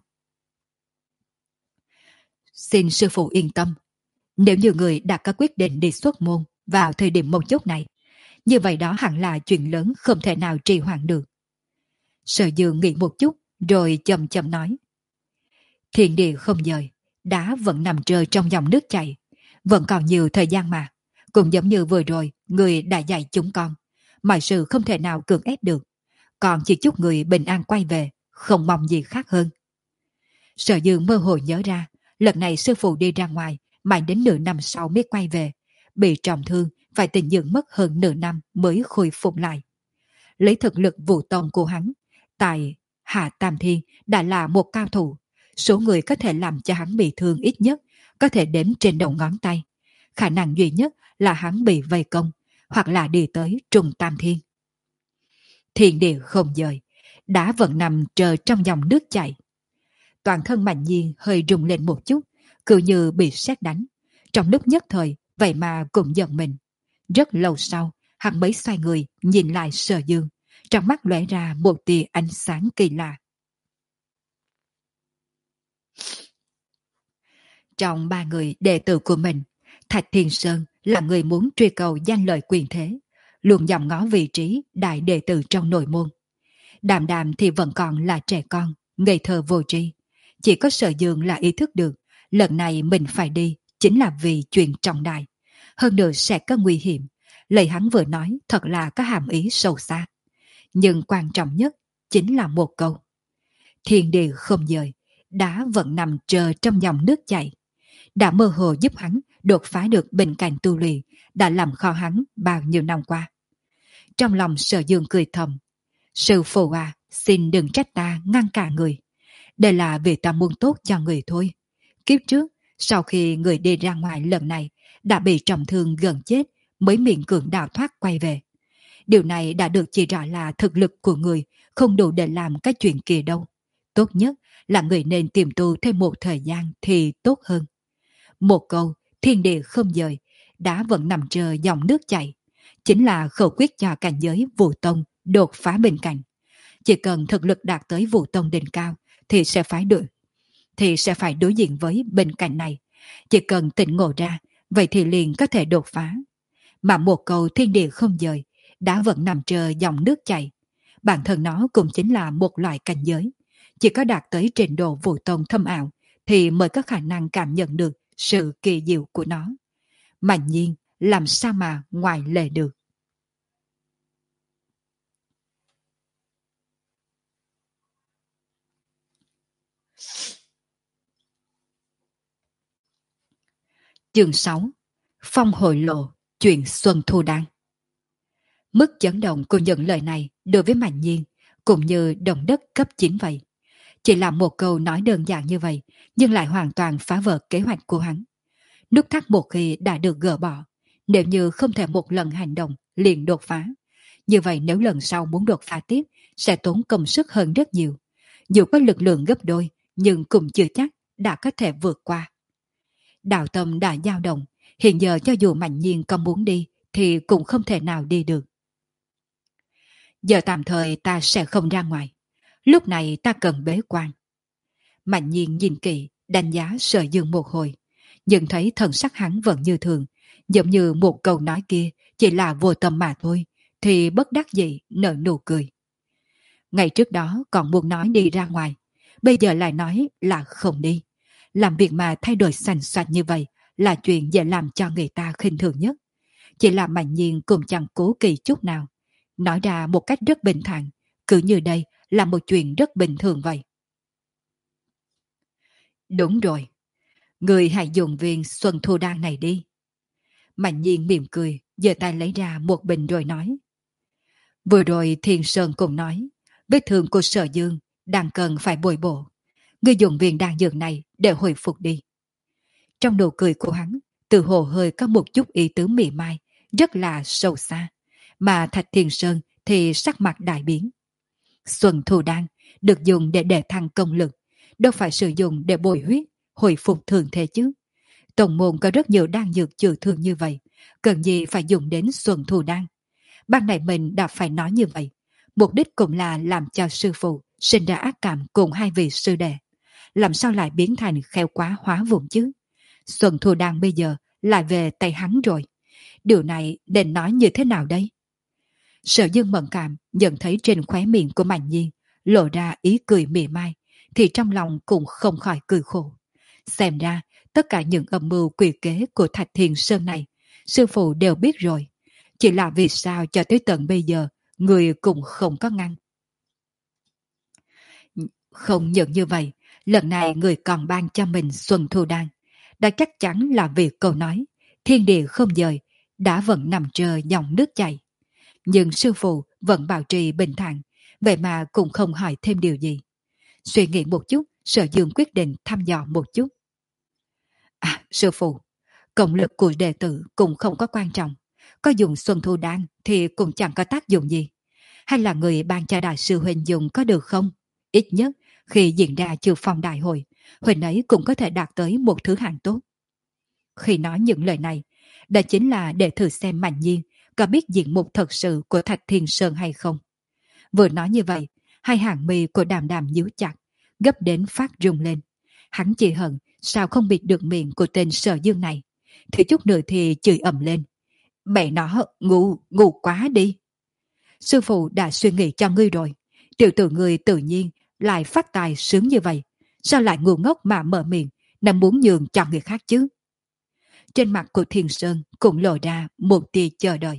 Xin sư phụ yên tâm. Nếu như người đã có quyết định đi xuất môn vào thời điểm mấu chốt này, như vậy đó hẳn là chuyện lớn không thể nào trì hoãn được. Sở Dương nghĩ một chút rồi chậm chậm nói, thiên địa không dời, đá vẫn nằm trơ trong dòng nước chảy, vẫn còn nhiều thời gian mà. Cũng giống như vừa rồi người đã dạy chúng con, mọi sự không thể nào cưỡng ép được, còn chỉ chúc người bình an quay về, không mong gì khác hơn. Sở Dương mơ hồ nhớ ra, lần này sư phụ đi ra ngoài mãi đến nửa năm sau mới quay về, bị trọng thương phải tĩnh dưỡng mất hơn nửa năm mới khôi phục lại. Lấy thực lực vũ tông của hắn, tại Hạ Tam Thiên đã là một cao thủ, số người có thể làm cho hắn bị thương ít nhất có thể đếm trên đầu ngón tay. Khả năng duy nhất là hắn bị vây công, hoặc là đi tới Trùng Tam Thiên. Thiên địa không dời, đá vẫn nằm chờ trong dòng nước chảy. Toàn thân Mạnh Nhiên hơi rung lên một chút, cứ như bị sét đánh. Trong lúc nhất thời, vậy mà cũng giận mình. Rất lâu sau, hắn mới xoay người nhìn lại Sở Dương, trong mắt lóe ra một tia ánh sáng kỳ lạ. Trong ba người đệ tử của mình, Thạch Thiên Sơn là người muốn truy cầu danh lợi quyền thế, luôn dòm ngó vị trí đại đệ tử trong nội môn. Đàm Đàm thì vẫn còn là trẻ con, ngây thơ vô tri. Chỉ có Sở Dương là ý thức được, lần này mình phải đi chính là vì chuyện trọng đại. Hơn nữa sẽ có nguy hiểm. Lời hắn vừa nói thật là có hàm ý sâu xa. Nhưng quan trọng nhất chính là một câu. Thiên địa không dời, đá vẫn nằm chờ trong dòng nước chảy. Đã mơ hồ giúp hắn đột phá được bình cảnh tu luyện, đã làm khó hắn bao nhiêu năm qua. Trong lòng Sở Dương cười thầm. Sư phụ à, xin đừng trách ta ngăn cả người. Đây là vì ta muốn tốt cho người thôi. Kiếp trước, sau khi người đi ra ngoài lần này, đã bị trọng thương gần chết, mới miễn cưỡng đào thoát quay về. Điều này đã được chỉ rõ là thực lực của người không đủ để làm cái chuyện kia đâu. Tốt nhất là người nên tìm tu thêm một thời gian thì tốt hơn. Một câu, thiên địa không dời, đá vẫn nằm chờ dòng nước chảy, chính là khẩu quyết cho cảnh giới Vũ Tông đột phá bình cảnh. Chỉ cần thực lực đạt tới Vũ Tông đỉnh cao thì sẽ phải đối, thì sẽ phải đối diện với bình cảnh này. Chỉ cần tỉnh ngộ ra, vậy thì liền có thể đột phá. Mà một câu thiên địa không dời, đá vẫn nằm chờ dòng nước chảy. Bản thân nó cũng chính là một loại cảnh giới. Chỉ có đạt tới trình độ Vũ Tông thâm ảo thì mới có khả năng cảm nhận được sự kỳ diệu của nó. Mạnh Nhiên làm sao mà ngoài lệ được. Chương sáu. Phong hồi lộ, chuyện Xuân Thu Đan. Mức chấn động của những lời này đối với Mạnh Nhiên cũng như động đất cấp chín vậy. Chỉ là một câu nói đơn giản như vậy, nhưng lại hoàn toàn phá vỡ kế hoạch của hắn. Nút thắt một khi đã được gỡ bỏ, nếu như không thể một lần hành động liền đột phá, như vậy nếu lần sau muốn đột phá tiếp sẽ tốn công sức hơn rất nhiều. Dù có lực lượng gấp đôi, nhưng cũng chưa chắc đã có thể vượt qua. Đạo tâm đã dao động, hiện giờ cho dù Mạnh Nhiên có muốn đi thì cũng không thể nào đi được. Giờ tạm thời ta sẽ không ra ngoài. Lúc này ta cần bế quan. Mạnh Nhiên nhìn kỹ, đánh giá Sở Dương một hồi, nhưng thấy thần sắc hắn vẫn như thường, giống như một câu nói kia chỉ là vô tâm mà thôi, thì bất đắc dĩ nở nụ cười. Ngày trước đó còn muốn nói đi ra ngoài, bây giờ lại nói là không đi. Làm việc mà thay đổi sành soạch như vậy là chuyện dễ làm cho người ta khinh thường nhất. Chỉ là Mạnh Nhiên cũng chẳng cố kỳ chút nào. Nói ra một cách rất bình thản, cứ như đây là một chuyện rất bình thường vậy. Đúng rồi, người hãy dùng viên Xuân Thu Đan này đi. Mạnh Nhiên mỉm cười, giơ tay lấy ra một bình rồi nói. Vừa rồi Thiên Sơn cũng nói, vết thương của Sở Dương đang cần phải bồi bổ. Người dùng viên đan dược này để hồi phục đi. Trong nụ cười của hắn, từ hồ hơi có một chút ý tứ mỉa mai, rất là sâu xa. Mà Thạch Thiên Sơn thì sắc mặt đại biến. Xuân Thu Đan được dùng để đề thăng công lực, đâu phải sử dụng để bồi huyết, hồi phục thường thế chứ. Tổng môn có rất nhiều đan dược chữa thương như vậy, cần gì phải dùng đến Xuân Thu Đan. Ban này mình đã phải nói như vậy, mục đích cũng là làm cho sư phụ sinh ra ác cảm cùng hai vị sư đệ. Làm sao lại biến thành khéo quá hóa vụn chứ? Xuân Thu Đan bây giờ lại về tay hắn rồi. Điều này nên nói như thế nào đây? Sở Dương mẫn cảm nhận thấy trên khóe miệng của Mạnh Nhiên lộ ra ý cười mỉa mai, thì trong lòng cũng không khỏi cười khổ. Xem ra tất cả những âm mưu quỷ kế của Thạch Thiền Sơn này sư phụ đều biết rồi. Chỉ là vì sao cho tới tận bây giờ người cũng không có ngăn. Không những như vậy, lần này người còn ban cho mình Xuân Thu Đan, đã chắc chắn là vì câu nói thiên địa không dời, đã vẫn nằm chờ dòng nước chảy. Nhưng sư phụ vẫn bảo trì bình thản, vậy mà cũng không hỏi thêm điều gì. Suy nghĩ một chút, Sở Dương quyết định thăm dò một chút. À, sư phụ, công lực của đệ tử cũng không có quan trọng. Có dùng Xuân Thu Đan thì cũng chẳng có tác dụng gì. Hay là người ban cho đại sư Huỳnh dùng có được không? Ít nhất, khi diễn ra chiều phong đại hội, Huỳnh ấy cũng có thể đạt tới một thứ hạng tốt. Khi nói những lời này, đó chính là để thử xem Mạnh Nhiên có biết diện mục thật sự của Thạch Thiên Sơn hay không. Vừa nói như vậy, hai hàng mi của Đàm Đàm nhíu chặt, gấp đến phát rung lên. Hắn chỉ hận sao không bịt được miệng của tên Sở Dương này. Thì chút nữa thì chửi ầm lên. Mẹ nó ngu, ngu quá đi. Sư phụ đã suy nghĩ cho ngươi rồi. Tiểu tử ngươi tự nhiên lại phát tài sướng như vậy. Sao lại ngu ngốc mà mở miệng, nằm muốn nhường cho người khác chứ? Trên mặt của Thiên Sơn cũng lộ ra một tia chờ đợi.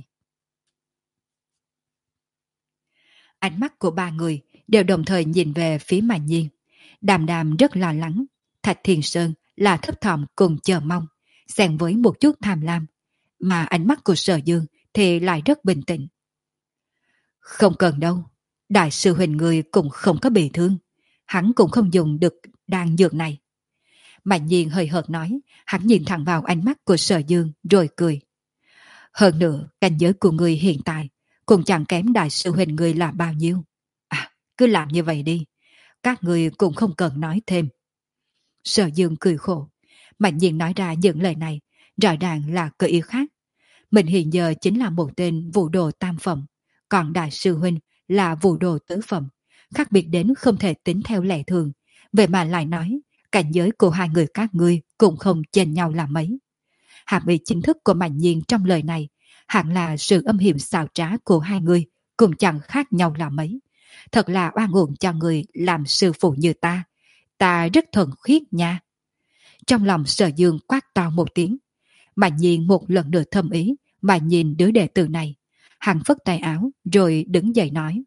Ánh mắt của ba người đều đồng thời nhìn về phía Mạnh Nhiên. Đàm Đàm rất lo lắng, Thạch Thiên Sơn là thấp thỏm cùng chờ mong, xen với một chút tham lam, mà ánh mắt của Sở Dương thì lại rất bình tĩnh. Không cần đâu, đại sư Huỳnh người cũng không có bị thương, hắn cũng không dùng được đan dược này. Mạnh Nhiên hơi hợt nói, hắn nhìn thẳng vào ánh mắt của Sở Dương rồi cười. Hơn nữa, cảnh giới của người hiện tại cũng chẳng kém đại sư Huỳnh người là bao nhiêu. À, cứ làm như vậy đi, các người cũng không cần nói thêm. Sở Dương cười khổ. Mạnh Nhiên nói ra những lời này rõ ràng là cơ ý khác. Mình hiện giờ chính là một tên vũ đồ tam phẩm, còn đại sư Huynh là vũ đồ tứ phẩm, khác biệt đến không thể tính theo lệ thường. Vậy mà lại nói cảnh giới của hai người các ngươi cũng không chênh nhau là mấy. Hàm ý chính thức của Mạnh Nhiên trong lời này hẳn là sự âm hiểm xảo trá của hai người cũng chẳng khác nhau là mấy. Thật là oan uổng cho người làm sư phụ như ta. Ta rất thuần khiết nha. Trong lòng Sở Dương quát to một tiếng. Mạnh Nhiên một lần nữa thâm ý mà nhìn đứa đệ tử này. Hắn phất tay áo rồi đứng dậy nói.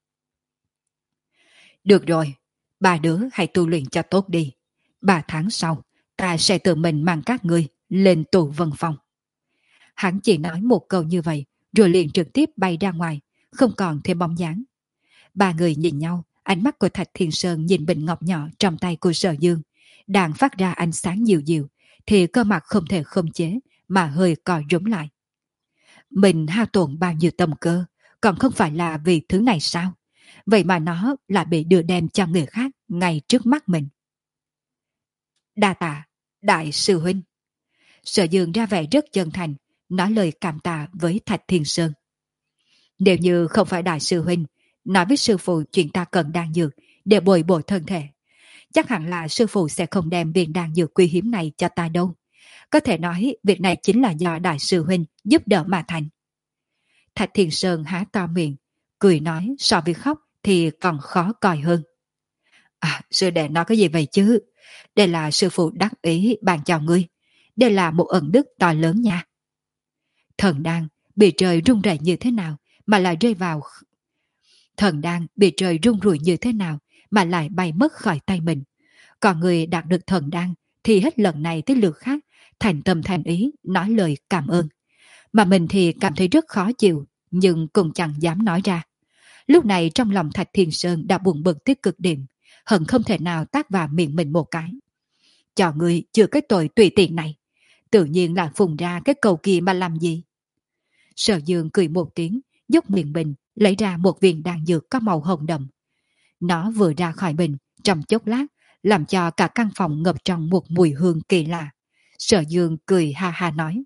Được rồi, ba đứa hãy tu luyện cho tốt đi. Ba tháng sau, ta sẽ tự mình mang các ngươi lên tù vân phòng. Hắn chỉ nói một câu như vậy, rồi liền trực tiếp bay ra ngoài, không còn thêm bóng dáng. Ba người nhìn nhau, ánh mắt của Thạch Thiên Sơn nhìn bình ngọc nhỏ trong tay của Sở Dương, đang phát ra ánh sáng dịu dịu, thì cơ mặt không thể khống chế, mà hơi co rúm lại. Mình hao tổn bao nhiêu tâm cơ, còn không phải là vì thứ này sao? Vậy mà nó lại bị đưa đem cho người khác ngay trước mắt mình. Đa tạ, đại sư huynh. Sở Dương ra vẻ rất chân thành, nói lời cảm tạ với Thạch Thiên Sơn. Nếu như không phải đại sư huynh, nói với sư phụ chuyện ta cần đan dược để bồi bổ thân thể, chắc hẳn là sư phụ sẽ không đem viên đan dược quý hiếm này cho ta đâu. Có thể nói việc này chính là do đại sư huynh giúp đỡ mà thành. Thạch Thiên Sơn há to miệng, cười nói so với khóc thì còn khó coi hơn. À, sư đệ nói cái gì vậy chứ? Đây là sư phụ đắc ý bàn cho ngươi. Đây là một ẩn đức to lớn nha. Thần đan bị trời rung rẩy như thế nào mà lại rơi vào... Thần đan bị trời rung rủi như thế nào mà lại bay mất khỏi tay mình. Còn người đạt được thần đan thì hết lần này tới lượt khác thành tâm thành ý nói lời cảm ơn. Mà mình thì cảm thấy rất khó chịu, nhưng cũng chẳng dám nói ra. Lúc này trong lòng Thạch Thiên Sơn đã buồn bực tới cực điểm, hận không thể nào tát vào miệng mình một cái. Cho người chưa cái tội tùy tiện này, tự nhiên là phùng ra cái cầu kia mà làm gì? Sở Dương cười một tiếng, dốc miệng bình, lấy ra một viên đan dược có màu hồng đậm. Nó vừa ra khỏi bình, trong chốc lát, làm cho cả căn phòng ngập trong một mùi hương kỳ lạ. Sở Dương cười ha ha nói.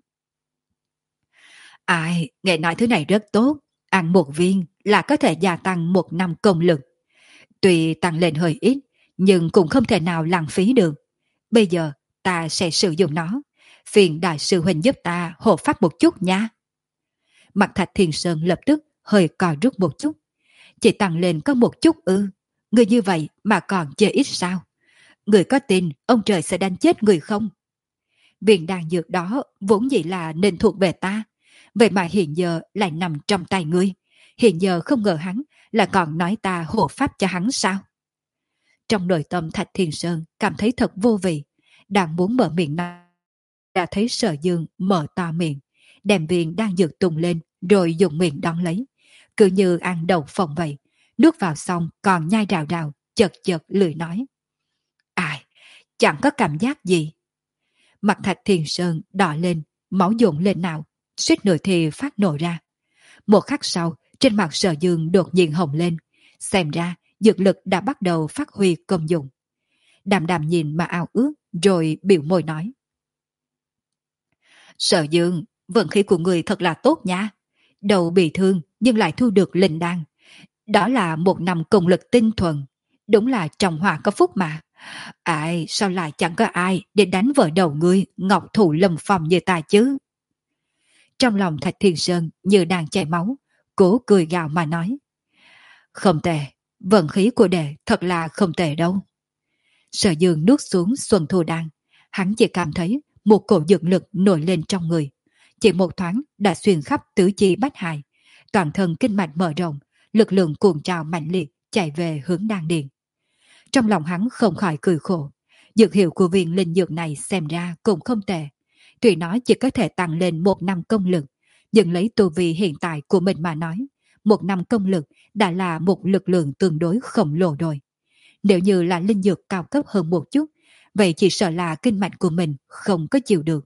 Ai, nghe nói thứ này rất tốt, ăn một viên là có thể gia tăng một năm công lực. Tuy tăng lên hơi ít, nhưng cũng không thể nào lãng phí được. Bây giờ ta sẽ sử dụng nó, phiền đại sư huynh giúp ta hộ pháp một chút nha. Mặt Thạch Thiên Sơn lập tức hơi cò rút một chút. Chỉ tăng lên có một chút ư? Người như vậy mà còn chơi ít sao? Người có tin ông trời sẽ đánh chết người không? Viên đan dược đó vốn dĩ là nên thuộc về ta, vậy mà hiện giờ lại nằm trong tay ngươi. Hiện giờ không ngờ hắn là còn nói ta hộ pháp cho hắn sao? Trong nội tâm Thạch Thiên Sơn cảm thấy thật vô vị, đang muốn mở miệng nói, đã thấy Sở Dương mở to miệng, đem viên đan dược tung lên, rồi dùng miệng đón lấy, cứ như ăn đậu phộng vậy, nuốt vào xong còn nhai rào rào, chật chật lười nói. Ai, chẳng có cảm giác gì. Mặt Thạch Thiên Sơn đỏ lên, máu dồn lên nào, suýt nữa thì phát nổ ra. Một khắc sau, trên mặt Sở Dương đột nhiên hồng lên, xem ra dược lực đã bắt đầu phát huy công dụng. Đàm Đàm nhìn mà ao ước, rồi biểu môi nói. Sở Dương, vận khí của người thật là tốt nha. Đầu bị thương nhưng lại thu được linh đan. Đó là một năm công lực tinh thuần. Đúng là trồng họa có phúc mà. Ai, sao lại chẳng có ai để đánh vợ đầu ngươi ngọc thủ lâm phòng như ta chứ? Trong lòng Thạch Thiên Sơn như đang chảy máu, cố cười gào mà nói. Không tệ, vận khí của đệ thật là không tệ đâu. Sở Dương nuốt xuống xuân thu đan, hắn chỉ cảm thấy một cổ dược lực nổi lên trong người. Chỉ một thoáng đã xuyên khắp tứ chi bách hài, toàn thân kinh mạch mở rộng, lực lượng cuồng trào mạnh liệt chạy về hướng đan điền. Trong lòng hắn không khỏi cười khổ, dược hiệu của viên linh dược này xem ra cũng không tệ. Tuy nó chỉ có thể tăng lên một năm công lực, nhưng lấy tu vi hiện tại của mình mà nói, một năm công lực đã là một lực lượng tương đối khổng lồ rồi. Nếu như là linh dược cao cấp hơn một chút, vậy chỉ sợ là kinh mạch của mình không có chịu được.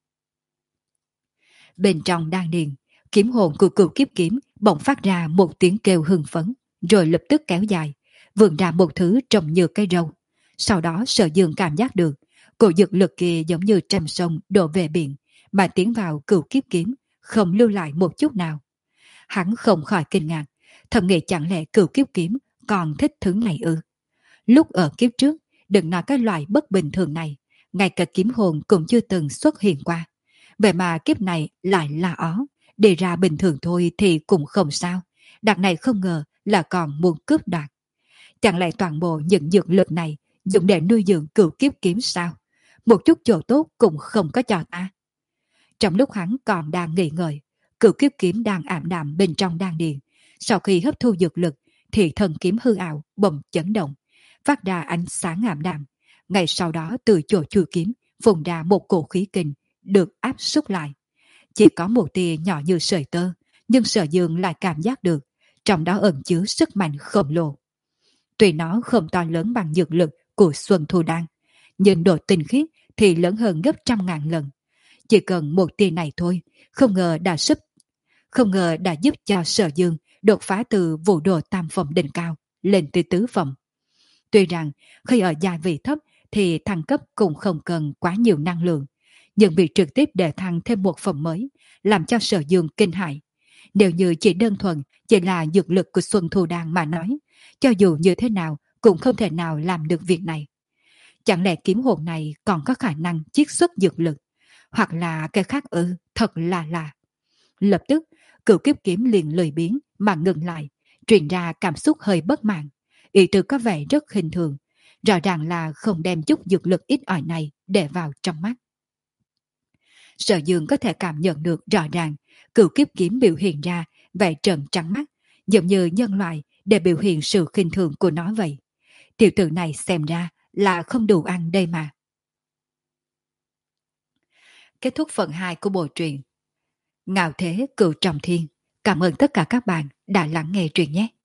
Bên trong đan điền, kiếm hồn của cửu kiếp kiếm bỗng phát ra một tiếng kêu hưng phấn, rồi lập tức kéo dài, vươn ra một thứ trông như cây râu. Sau đó Sở Dương cảm giác được, cổ dược lực kia giống như trăm sông đổ về biển, mà tiến vào cửu kiếp kiếm, không lưu lại một chút nào. Hắn không khỏi kinh ngạc, thầm nghĩ chẳng lẽ cửu kiếp kiếm còn thích thứ này ư? Lúc ở kiếp trước, đừng nói cái loại bất bình thường này, ngay cả kiếm hồn cũng chưa từng xuất hiện qua. Vậy mà kiếp này lại là ó, đề ra bình thường thôi thì cũng không sao. Đằng này không ngờ là còn muốn cướp đoạt. Chẳng lẽ toàn bộ những dược lực này dùng để nuôi dưỡng cửu kiếp kiếm sao? Một chút chỗ tốt cũng không có cho ta. Trong lúc hắn còn đang nghỉ ngơi, cửu kiếp kiếm đang ảm đạm bên trong đan điền. Sau khi hấp thu dược lực thì thần kiếm hư ảo bỗng chấn động, phát ra ánh sáng ảm đạm. Ngay sau đó từ chỗ chui kiếm phun ra một cổ khí kinh, được áp xúc lại. Chỉ có một tia nhỏ như sợi tơ, nhưng Sở Dương lại cảm giác được, trong đó ẩn chứa sức mạnh khổng lồ. Tuy nó không to lớn bằng dược lực của Xuân Thu Đan, nhưng độ tinh khiết thì lớn hơn gấp trăm ngàn lần. Chỉ cần một tia này thôi, không ngờ đã giúp, không ngờ đã giúp cho Sở Dương đột phá từ vũ đồ tam phẩm đỉnh cao lên tới tứ phẩm. Tuy rằng khi ở giai vị thấp thì thăng cấp cũng không cần quá nhiều năng lượng, nhưng bị trực tiếp đề thăng thêm một phẩm mới, làm cho Sở Dương kinh hãi. Nếu như chỉ đơn thuần chỉ là dược lực của Xuân Thu Đan mà nói, cho dù như thế nào cũng không thể nào làm được việc này. Chẳng lẽ kiếm hồn này còn có khả năng chiết xuất dược lực, hoặc là cái khác ư? Thật là lạ. Lập tức, cửu kiếp kiếm liền lười biếng mà ngừng lại, truyền ra cảm xúc hơi bất mãn. Ý tư có vẻ rất hình thường, rõ ràng là không đem chút dược lực ít ỏi này để vào trong mắt. Sở Dương có thể cảm nhận được rõ ràng, cửu kiếp kiếm biểu hiện ra vẻ trợn trắng mắt, giống như nhân loại để biểu hiện sự khinh thường của nó vậy. Tiểu tử này xem ra là không đủ ăn đây mà. Kết thúc phần hai của bộ truyện Ngạo Thế Cửu Trọng Thiên. Cảm ơn tất cả các bạn đã lắng nghe truyện nhé.